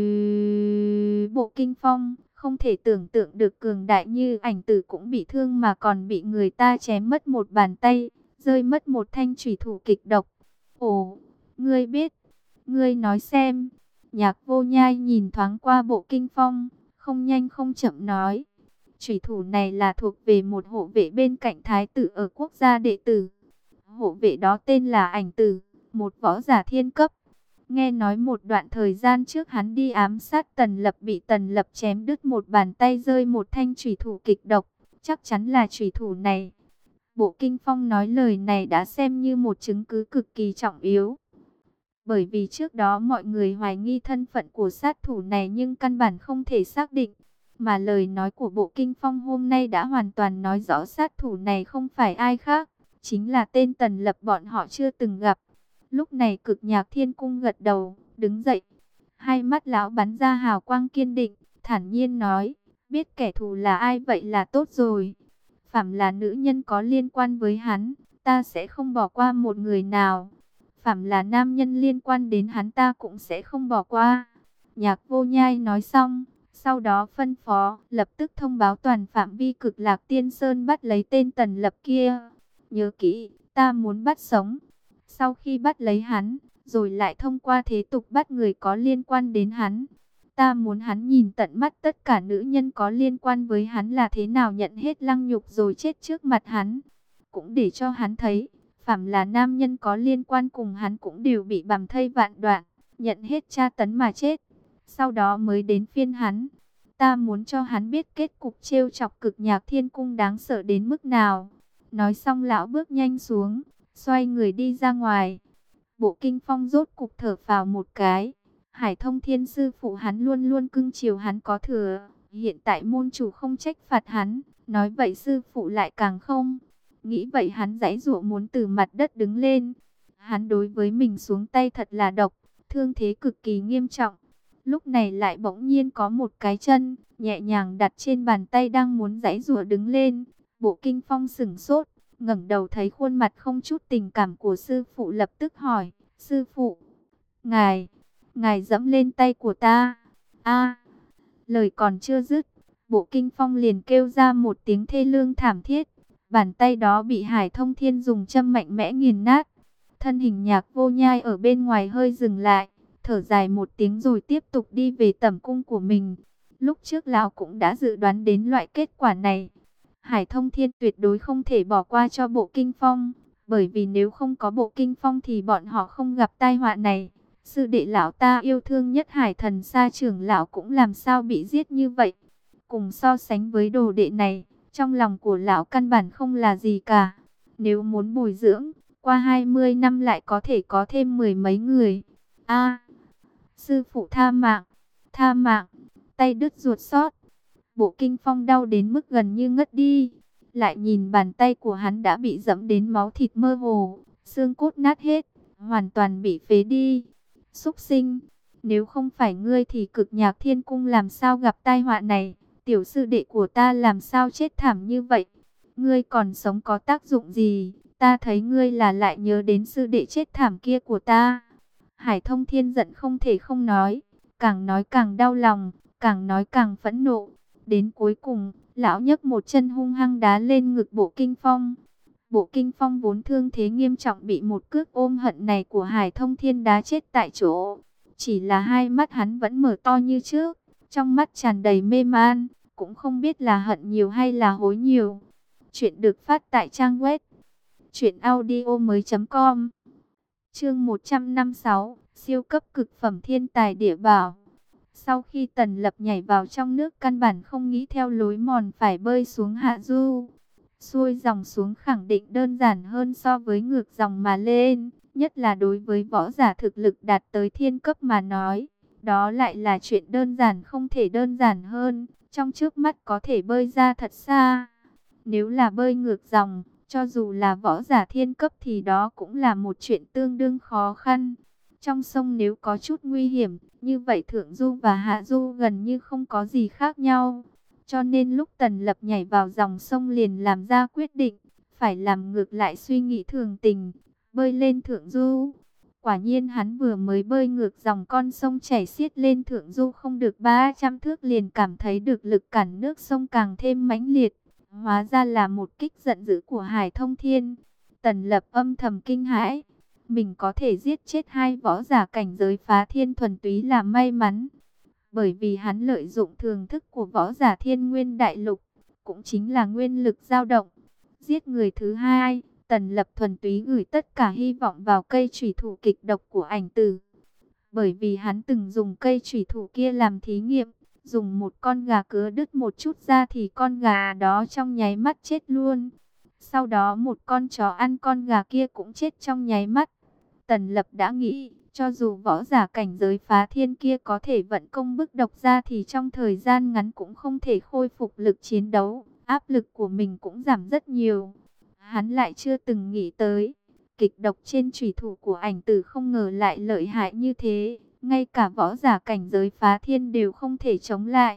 Bộ Kinh Phong, không thể tưởng tượng được cường đại như ảnh tử cũng bị thương mà còn bị người ta chém mất một bàn tay, rơi mất một thanh chủy thủ kịch độc. Ồ, ngươi biết, ngươi nói xem. Nhạc Vô Nhai nhìn thoáng qua Bộ Kinh Phong, không nhanh không chậm nói. Chủy thủ này là thuộc về một hộ vệ bên cạnh thái tử ở quốc gia đệ tử. Hộ vệ đó tên là Ảnh Tử, một võ giả thiên cấp. Nghe nói một đoạn thời gian trước hắn đi ám sát Tần Lập, bị Tần Lập chém đứt một bàn tay, rơi một thanh chủy thủ kịch độc. Chắc chắn là chủy thủ này. Bộ Kinh Phong nói lời này đã xem như một chứng cứ cực kỳ trọng yếu. Bởi vì trước đó mọi người hoài nghi thân phận của sát thủ này nhưng căn bản không thể xác định. Mà lời nói của Bộ Kinh Phong hôm nay đã hoàn toàn nói rõ sát thủ này không phải ai khác, chính là tên Tần Lập bọn họ chưa từng gặp. Lúc này Cực Nhạc Thiên Cung gật đầu, đứng dậy. Hai mắt lão bắn ra hào quang kiên định, thản nhiên nói, biết kẻ thù là ai vậy là tốt rồi. Phạm là nữ nhân có liên quan với hắn, ta sẽ không bỏ qua một người nào. Phạm là nam nhân liên quan đến hắn, ta cũng sẽ không bỏ qua. Nhạc Vô Nhai nói xong, sau đó phân phó, lập tức thông báo toàn phạm vi Cực Lạc Tiên Sơn bắt lấy tên Tần Lập kia. Nhớ kỹ, ta muốn bắt sống. Sau khi bắt lấy hắn, rồi lại thông qua thế tục bắt người có liên quan đến hắn. Ta muốn hắn nhìn tận mắt tất cả nữ nhân có liên quan với hắn là thế nào nhận hết lăng nhục rồi chết trước mặt hắn. Cũng để cho hắn thấy, phàm là nam nhân có liên quan cùng hắn cũng đều bị bằm thây vạn đoạn, nhận hết tra tấn mà chết. Sau đó mới đến phiên hắn. Ta muốn cho hắn biết kết cục trêu chọc Cực Nhạc Thiên Cung đáng sợ đến mức nào. Nói xong lão bước nhanh xuống, xoay người đi ra ngoài. Bộ Kinh Phong rốt cục thở phào một cái. Hải Thông Thiên sư phụ hắn luôn luôn cưng chiều hắn có thừa. Hiện tại môn chủ không trách phạt hắn, nói vậy sư phụ lại càng không. Nghĩ vậy hắn giãy giụa muốn từ mặt đất đứng lên. Hắn đối với mình xuống tay thật là độc, thương thế cực kỳ nghiêm trọng. Lúc này lại bỗng nhiên có một cái chân nhẹ nhàng đặt trên bàn tay đang muốn giãy giụa đứng lên. Bộ Kinh Phong sững sốt, ngẩng đầu thấy khuôn mặt không chút tình cảm của sư phụ, lập tức hỏi, sư phụ, ngài, ngài dẫm lên tay của ta. A, lời còn chưa dứt, Bộ Kinh Phong liền kêu ra một tiếng thê lương thảm thiết. Bàn tay đó bị Hải Thông Thiên dùng châm mạnh mẽ nghiền nát. Thân hình Nhạc Vô Nhai ở bên ngoài hơi dừng lại, thở dài một tiếng rồi tiếp tục đi về tẩm cung của mình. Lúc trước lão cũng đã dự đoán đến loại kết quả này. Hải Thông Thiên tuyệt đối không thể bỏ qua cho Bộ Kinh Phong, bởi vì nếu không có Bộ Kinh Phong thì bọn họ không gặp tai họa này. Sư đệ lão ta yêu thương nhất Hải Thần Sa trưởng lão cũng làm sao bị giết như vậy. Cùng so sánh với đồ đệ này, trong lòng của lão căn bản không là gì cả. Nếu muốn bồi dưỡng, qua hai mươi năm lại có thể có thêm mười mấy người. A, sư phụ tha mạng, tha mạng, tay đứt ruột xót. Bộ Kinh Phong đau đến mức gần như ngất đi. Lại nhìn bàn tay của hắn đã bị dẫm đến máu thịt mơ hồ, xương cốt nát hết, hoàn toàn bị phế đi. Súc sinh, nếu không phải ngươi thì Cực Nhạc Thiên Cung làm sao gặp tai họa này? Tiểu sư đệ của ta làm sao chết thảm như vậy? Ngươi còn sống có tác dụng gì? Ta thấy ngươi là lại nhớ đến sư đệ chết thảm kia của ta. Hải Thông Thiên giận không thể không nói, càng nói càng đau lòng, càng nói càng phẫn nộ. Đến cuối cùng, lão nhấc một chân hung hăng đá lên ngực Bộ Kinh Phong. Bộ Kinh Phong vốn thương thế nghiêm trọng bị một cước ôm hận này của Hải Thông Thiên đá chết tại chỗ. Chỉ là hai mắt hắn vẫn mở to như trước, trong mắt tràn đầy mê man, cũng không biết là hận nhiều hay là hối nhiều. Chuyện được phát tại trang web truyện audio mới chấm com. Chương một trăm năm mươi sáu, siêu cấp cực phẩm thiên tài địa bảo. Sau khi Tần Lập nhảy vào trong nước, căn bản không nghĩ theo lối mòn phải bơi xuống hạ du. Xuôi dòng xuống khẳng định đơn giản hơn so với ngược dòng mà lên, nhất là đối với võ giả thực lực đạt tới thiên cấp mà nói. Đó lại là chuyện đơn giản không thể đơn giản hơn, trong trước mắt có thể bơi ra thật xa. Nếu là bơi ngược dòng, cho dù là võ giả thiên cấp thì đó cũng là một chuyện tương đương khó khăn. Trong sông nếu có chút nguy hiểm, như vậy thượng du và hạ du gần như không có gì khác nhau. Cho nên lúc Tần Lập nhảy vào dòng sông liền làm ra quyết định, phải làm ngược lại suy nghĩ thường tình, bơi lên thượng du. Quả nhiên hắn vừa mới bơi ngược dòng con sông chảy xiết lên thượng du không được ba trăm thước liền cảm thấy được lực cản nước sông càng thêm mãnh liệt. Hóa ra là một kích giận dữ của Hải Thông Thiên. Tần Lập âm thầm kinh hãi. Mình có thể giết chết hai võ giả cảnh giới phá thiên thuần túy là may mắn. Bởi vì hắn lợi dụng thường thức của võ giả thiên nguyên đại lục, cũng chính là nguyên lực dao động. Giết người thứ hai, Tần Lập thuần túy gửi tất cả hy vọng vào cây chủy thủ kịch độc của ảnh tử. Bởi vì hắn từng dùng cây chủy thủ kia làm thí nghiệm, dùng một con gà cứa đứt một chút ra thì con gà đó trong nháy mắt chết luôn. Sau đó một con chó ăn con gà kia cũng chết trong nháy mắt. Tần Lập đã nghĩ, cho dù võ giả cảnh giới phá thiên kia có thể vận công bức độc ra thì trong thời gian ngắn cũng không thể khôi phục lực chiến đấu, áp lực của mình cũng giảm rất nhiều. Hắn lại chưa từng nghĩ tới, kịch độc trên chủy thủ của ảnh tử không ngờ lại lợi hại như thế, ngay cả võ giả cảnh giới phá thiên đều không thể chống lại.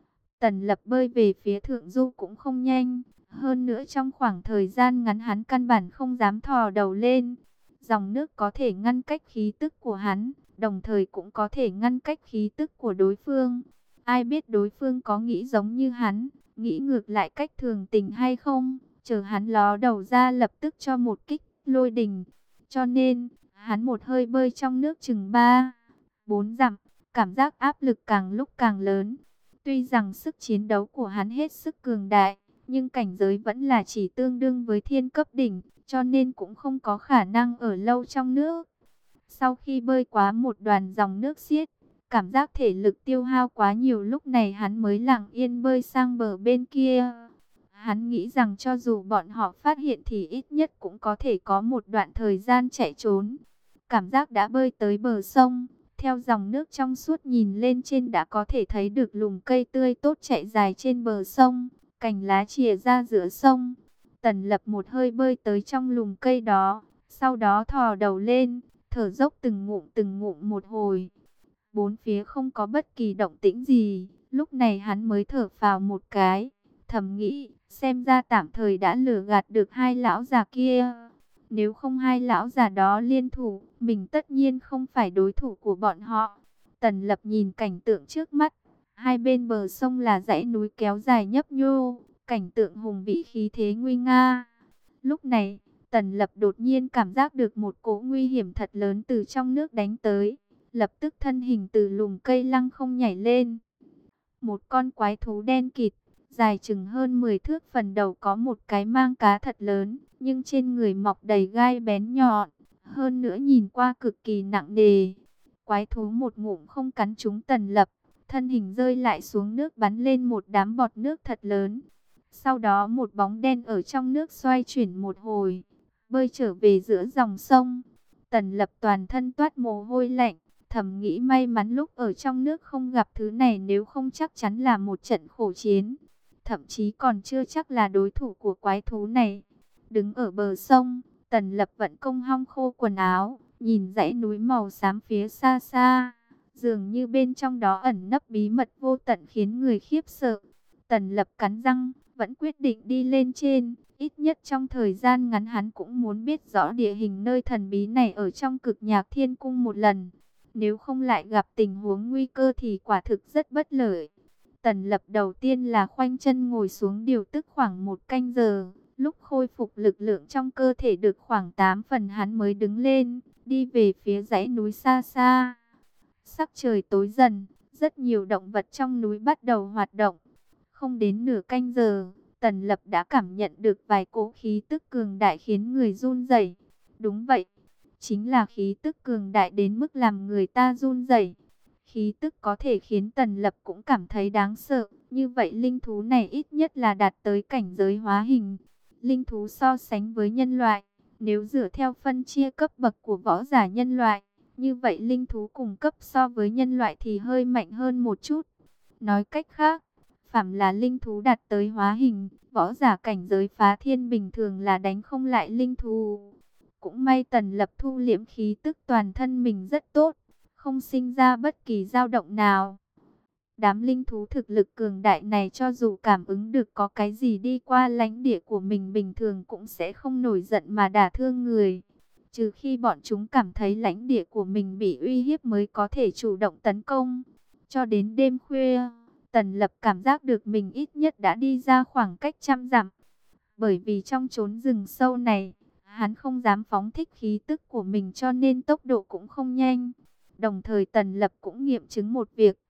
Tần Lập bơi về phía thượng du cũng không nhanh, hơn nữa trong khoảng thời gian ngắn hắn căn bản không dám thò đầu lên. Dòng nước có thể ngăn cách khí tức của hắn, đồng thời cũng có thể ngăn cách khí tức của đối phương. Ai biết đối phương có nghĩ giống như hắn, nghĩ ngược lại cách thường tình hay không, chờ hắn ló đầu ra lập tức cho một kích lôi đình. Cho nên, hắn một hơi bơi trong nước chừng ba, bốn dặm, cảm giác áp lực càng lúc càng lớn. Tuy rằng sức chiến đấu của hắn hết sức cường đại, nhưng cảnh giới vẫn là chỉ tương đương với thiên cấp đỉnh, cho nên cũng không có khả năng ở lâu trong nước. Sau khi bơi quá một đoàn dòng nước xiết, cảm giác thể lực tiêu hao quá nhiều, lúc này hắn mới lặng yên bơi sang bờ bên kia. Hắn nghĩ rằng cho dù bọn họ phát hiện thì ít nhất cũng có thể có một đoạn thời gian chạy trốn. Cảm giác đã bơi tới bờ sông, theo dòng nước trong suốt nhìn lên trên đã có thể thấy được lùm cây tươi tốt chạy dài trên bờ sông, cành lá chìa ra giữa sông. Tần Lập một hơi bơi tới trong lùm cây đó, sau đó thò đầu lên, thở dốc từng ngụm từng ngụm một hồi. Bốn phía không có bất kỳ động tĩnh gì, lúc này hắn mới thở phào một cái, thầm nghĩ, xem ra tạm thời đã lừa gạt được hai lão già kia. Nếu không hai lão già đó liên thủ, mình tất nhiên không phải đối thủ của bọn họ. Tần Lập nhìn cảnh tượng trước mắt, hai bên bờ sông là dãy núi kéo dài nhấp nhô, cảnh tượng hùng vĩ khí thế nguy nga. Lúc này, Tần Lập đột nhiên cảm giác được một cỗ nguy hiểm thật lớn từ trong nước đánh tới. Lập tức thân hình từ lùm cây lăng không nhảy lên. Một con quái thú đen kịt, dài chừng hơn mười thước, phần đầu có một cái mang cá thật lớn, nhưng trên người mọc đầy gai bén nhọn, hơn nữa nhìn qua cực kỳ nặng nề. Quái thú một ngụm không cắn trúng Tần Lập, thân hình rơi lại xuống nước bắn lên một đám bọt nước thật lớn. Sau đó một bóng đen ở trong nước xoay chuyển một hồi, bơi trở về giữa dòng sông. Tần Lập toàn thân toát mồ hôi lạnh, thầm nghĩ may mắn lúc ở trong nước không gặp thứ này, nếu không chắc chắn là một trận khổ chiến. Thậm chí còn chưa chắc là đối thủ của quái thú này. Đứng ở bờ sông, Tần Lập vận công hong khô quần áo, nhìn dãy núi màu xám phía xa xa. Dường như bên trong đó ẩn nấp bí mật vô tận khiến người khiếp sợ. Tần Lập cắn răng, vẫn quyết định đi lên trên. Ít nhất trong thời gian ngắn hắn cũng muốn biết rõ địa hình nơi thần bí này ở trong Cực Nhạc Thiên Cung một lần. Nếu không lại gặp tình huống nguy cơ thì quả thực rất bất lợi. Tần Lập đầu tiên là khoanh chân ngồi xuống điều tức khoảng một canh giờ. Lúc khôi phục lực lượng trong cơ thể được khoảng tám phần hắn mới đứng lên, đi về phía dãy núi xa xa. Sắc trời tối dần, rất nhiều động vật trong núi bắt đầu hoạt động. Không đến nửa canh giờ, Tần Lập đã cảm nhận được vài cỗ khí tức cường đại khiến người run rẩy. Đúng vậy, chính là khí tức cường đại đến mức làm người ta run rẩy. Khí tức có thể khiến Tần Lập cũng cảm thấy đáng sợ. Như vậy linh thú này ít nhất là đạt tới cảnh giới hóa hình. Linh thú so sánh với nhân loại, nếu dựa theo phân chia cấp bậc của võ giả nhân loại, như vậy linh thú cùng cấp so với nhân loại thì hơi mạnh hơn một chút. Nói cách khác, phàm là linh thú đạt tới hóa hình, võ giả cảnh giới phá thiên bình thường là đánh không lại linh thú. Cũng may Tần Lập thu liễm khí tức toàn thân mình rất tốt, không sinh ra bất kỳ dao động nào. Đám linh thú thực lực cường đại này cho dù cảm ứng được có cái gì đi qua lãnh địa của mình, bình thường cũng sẽ không nổi giận mà đả thương người. Trừ khi bọn chúng cảm thấy lãnh địa của mình bị uy hiếp mới có thể chủ động tấn công. Cho đến đêm khuya, Tần Lập cảm giác được mình ít nhất đã đi ra khoảng cách trăm dặm. Bởi vì trong chốn rừng sâu này, hắn không dám phóng thích khí tức của mình cho nên tốc độ cũng không nhanh. Đồng thời Tần Lập cũng nghiệm chứng một việc.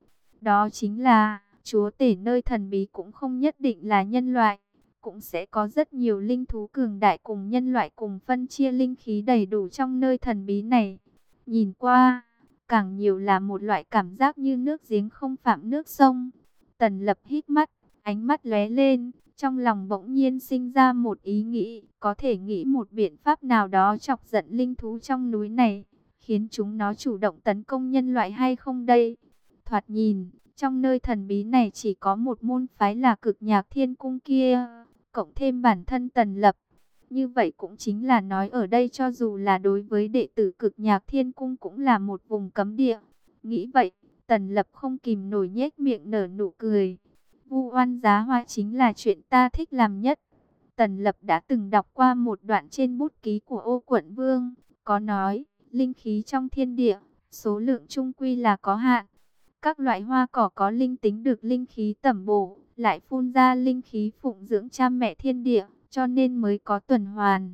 Đó chính là, chúa tể nơi thần bí cũng không nhất định là nhân loại. Cũng sẽ có rất nhiều linh thú cường đại cùng nhân loại cùng phân chia linh khí đầy đủ trong nơi thần bí này. Nhìn qua, càng nhiều là một loại cảm giác như nước giếng không phạm nước sông. Tần Lập hít mắt, ánh mắt lóe lên, trong lòng bỗng nhiên sinh ra một ý nghĩ, có thể nghĩ một biện pháp nào đó chọc giận linh thú trong núi này, khiến chúng nó chủ động tấn công nhân loại hay không đây? Thoạt nhìn, trong nơi thần bí này chỉ có một môn phái là Cực Nhạc Thiên Cung kia, cộng thêm bản thân Tần Lập. Như vậy cũng chính là nói ở đây cho dù là đối với đệ tử Cực Nhạc Thiên Cung cũng là một vùng cấm địa. Nghĩ vậy, Tần Lập không kìm nổi nhếch miệng nở nụ cười. Vu oan giá họa chính là chuyện ta thích làm nhất. Tần Lập đã từng đọc qua một đoạn trên bút ký của Ô Quận Vương, có nói, linh khí trong thiên địa, số lượng chung quy là có hạn. Các loại hoa cỏ có linh tính được linh khí tẩm bổ, lại phun ra linh khí phụng dưỡng cha mẹ thiên địa, cho nên mới có tuần hoàn.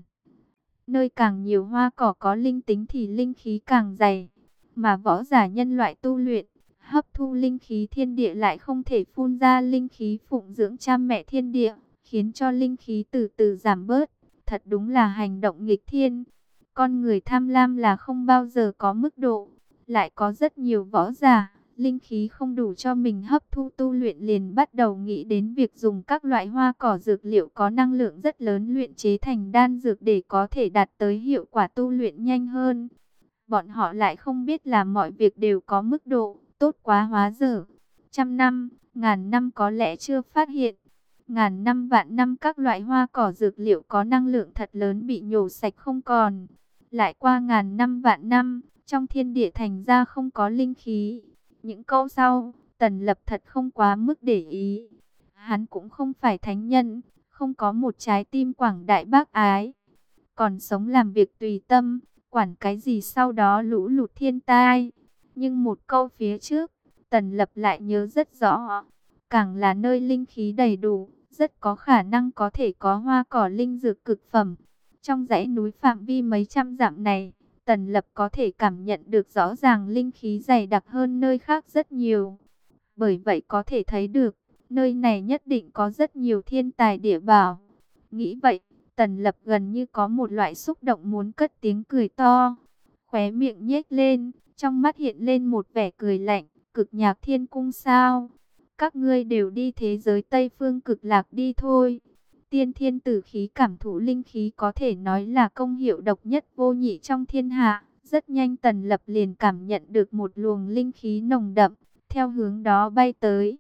Nơi càng nhiều hoa cỏ có linh tính thì linh khí càng dày, mà võ giả nhân loại tu luyện, hấp thu linh khí thiên địa lại không thể phun ra linh khí phụng dưỡng cha mẹ thiên địa, khiến cho linh khí từ từ giảm bớt. Thật đúng là hành động nghịch thiên. Con người tham lam là không bao giờ có mức độ. Lại có rất nhiều võ giả, linh khí không đủ cho mình hấp thu tu luyện liền bắt đầu nghĩ đến việc dùng các loại hoa cỏ dược liệu có năng lượng rất lớn luyện chế thành đan dược để có thể đạt tới hiệu quả tu luyện nhanh hơn. Bọn họ lại không biết là mọi việc đều có mức độ, tốt quá hóa dở. Trăm năm, ngàn năm có lẽ chưa phát hiện. Ngàn năm vạn năm các loại hoa cỏ dược liệu có năng lượng thật lớn bị nhổ sạch không còn. Lại qua ngàn năm vạn năm, trong thiên địa thành ra không có linh khí. Những câu sau, Tần Lập thật không quá mức để ý. Hắn cũng không phải thánh nhân, không có một trái tim quảng đại bác ái. Còn sống làm việc tùy tâm, quản cái gì sau đó lũ lụt thiên tai. Nhưng một câu phía trước, Tần Lập lại nhớ rất rõ. Càng là nơi linh khí đầy đủ, rất có khả năng có thể có hoa cỏ linh dược cực phẩm. Trong dãy núi phạm vi mấy trăm dặm này, Tần Lập có thể cảm nhận được rõ ràng linh khí dày đặc hơn nơi khác rất nhiều. Bởi vậy có thể thấy được, nơi này nhất định có rất nhiều thiên tài địa bảo. Nghĩ vậy, Tần Lập gần như có một loại xúc động muốn cất tiếng cười to. Khóe miệng nhếch lên, trong mắt hiện lên một vẻ cười lạnh. Cực Nhạc Thiên Cung sao? Các ngươi đều đi thế giới Tây Phương Cực Lạc đi thôi. Tiên thiên tử khí cảm thụ linh khí có thể nói là công hiệu độc nhất vô nhị trong thiên hạ. Rất nhanh Tần Lập liền cảm nhận được một luồng linh khí nồng đậm, theo hướng đó bay tới.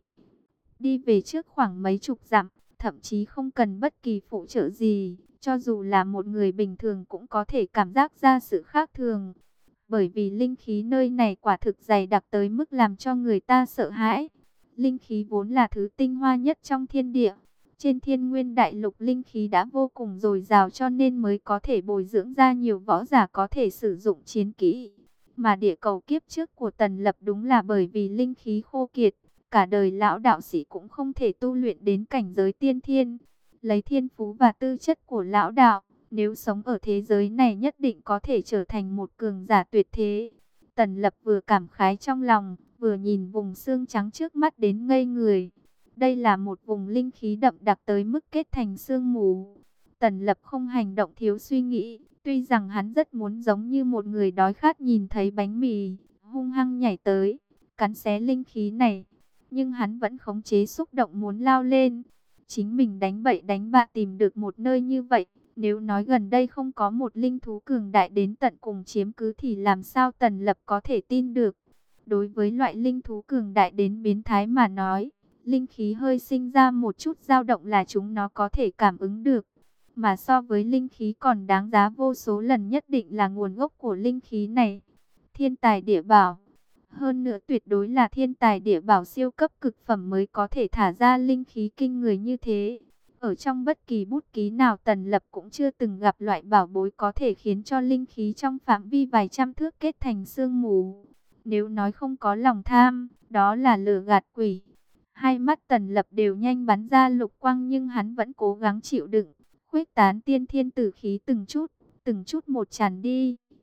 Đi về trước khoảng mấy chục dặm, thậm chí không cần bất kỳ phụ trợ gì, cho dù là một người bình thường cũng có thể cảm giác ra sự khác thường. Bởi vì linh khí nơi này quả thực dày đặc tới mức làm cho người ta sợ hãi. Linh khí vốn là thứ tinh hoa nhất trong thiên địa. Trên thiên nguyên đại lục linh khí đã vô cùng dồi dào cho nên mới có thể bồi dưỡng ra nhiều võ giả có thể sử dụng chiến kỹ. Mà địa cầu kiếp trước của Tần Lập đúng là bởi vì linh khí khô kiệt. Cả đời lão đạo sĩ cũng không thể tu luyện đến cảnh giới tiên thiên. Lấy thiên phú và tư chất của lão đạo, nếu sống ở thế giới này nhất định có thể trở thành một cường giả tuyệt thế. Tần Lập vừa cảm khái trong lòng, vừa nhìn vùng xương trắng trước mắt đến ngây người. Đây là một vùng linh khí đậm đặc tới mức kết thành sương mù. Tần Lập không hành động thiếu suy nghĩ, tuy rằng hắn rất muốn giống như một người đói khát nhìn thấy bánh mì, hung hăng nhảy tới, cắn xé linh khí này. Nhưng hắn vẫn khống chế xúc động muốn lao lên. Chính mình đánh bậy đánh bạ tìm được một nơi như vậy. Nếu nói gần đây không có một linh thú cường đại đến tận cùng chiếm cứ thì làm sao Tần Lập có thể tin được. Đối với loại linh thú cường đại đến biến thái mà nói, linh khí hơi sinh ra một chút dao động là chúng nó có thể cảm ứng được. Mà so với linh khí còn đáng giá vô số lần nhất định là nguồn gốc của linh khí này. Thiên tài địa bảo. Hơn nữa tuyệt đối là thiên tài địa bảo siêu cấp cực phẩm mới có thể thả ra linh khí kinh người như thế. Ở trong bất kỳ bút ký nào Tần Lập cũng chưa từng gặp loại bảo bối có thể khiến cho linh khí trong phạm vi vài trăm thước kết thành sương mù. Nếu nói không có lòng tham, đó là lừa gạt quỷ. Hai mắt Tần Lập đều nhanh bắn ra lục quang nhưng hắn vẫn cố gắng chịu đựng, khuếch tán tiên thiên tử khí từng chút, từng chút một tràn đi.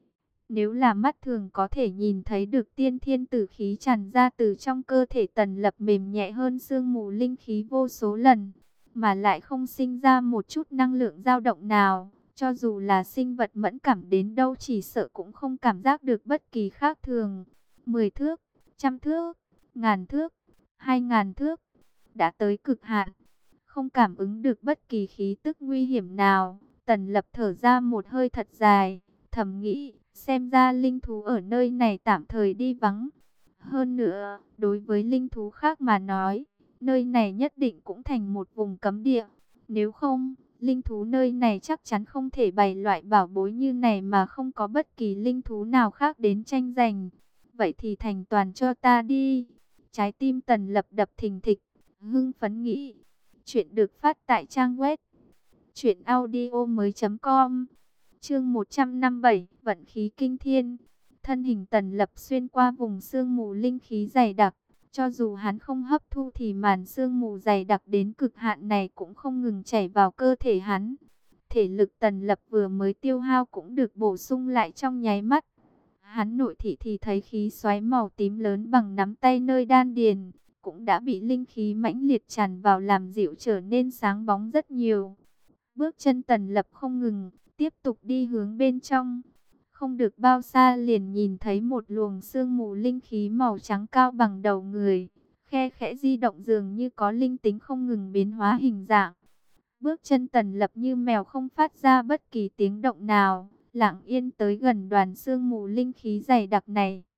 Nếu là mắt thường có thể nhìn thấy được tiên thiên tử khí tràn ra từ trong cơ thể Tần Lập mềm nhẹ hơn sương mù linh khí vô số lần, mà lại không sinh ra một chút năng lượng dao động nào. Cho dù là sinh vật mẫn cảm đến đâu chỉ sợ cũng không cảm giác được bất kỳ khác thường. Mười thước, trăm thước, ngàn thước, hai ngàn thước, đã tới cực hạn, không cảm ứng được bất kỳ khí tức nguy hiểm nào. Tần Lập thở ra một hơi thật dài, thầm nghĩ, xem ra linh thú ở nơi này tạm thời đi vắng. Hơn nữa, đối với linh thú khác mà nói, nơi này nhất định cũng thành một vùng cấm địa. Nếu không, linh thú nơi này chắc chắn không thể bày loại bảo bối như này mà không có bất kỳ linh thú nào khác đến tranh giành. Vậy thì thành toàn cho ta đi. Trái tim Tần Lập đập thình thịch, hưng phấn nghĩ. Chuyện được phát tại trang web truyện audio mới chấm com. Chương một trăm năm mươi bảy, vận khí kinh thiên. Thân hình Tần Lập xuyên qua vùng sương mù linh khí dày đặc, cho dù hắn không hấp thu thì màn sương mù dày đặc đến cực hạn này cũng không ngừng chảy vào cơ thể hắn. Thể lực Tần Lập vừa mới tiêu hao cũng được bổ sung lại trong nháy mắt. Hắn nội thị thì thấy khí xoáy màu tím lớn bằng nắm tay nơi đan điền, cũng đã bị linh khí mãnh liệt tràn vào làm dịu trở nên sáng bóng rất nhiều. Bước chân Tần Lập không ngừng, tiếp tục đi hướng bên trong. Không được bao xa liền nhìn thấy một luồng sương mù linh khí màu trắng cao bằng đầu người, khe khẽ di động dường như có linh tính không ngừng biến hóa hình dạng. Bước chân Tần Lập như mèo không phát ra bất kỳ tiếng động nào, lặng yên tới gần đoàn sương mù linh khí dày đặc này.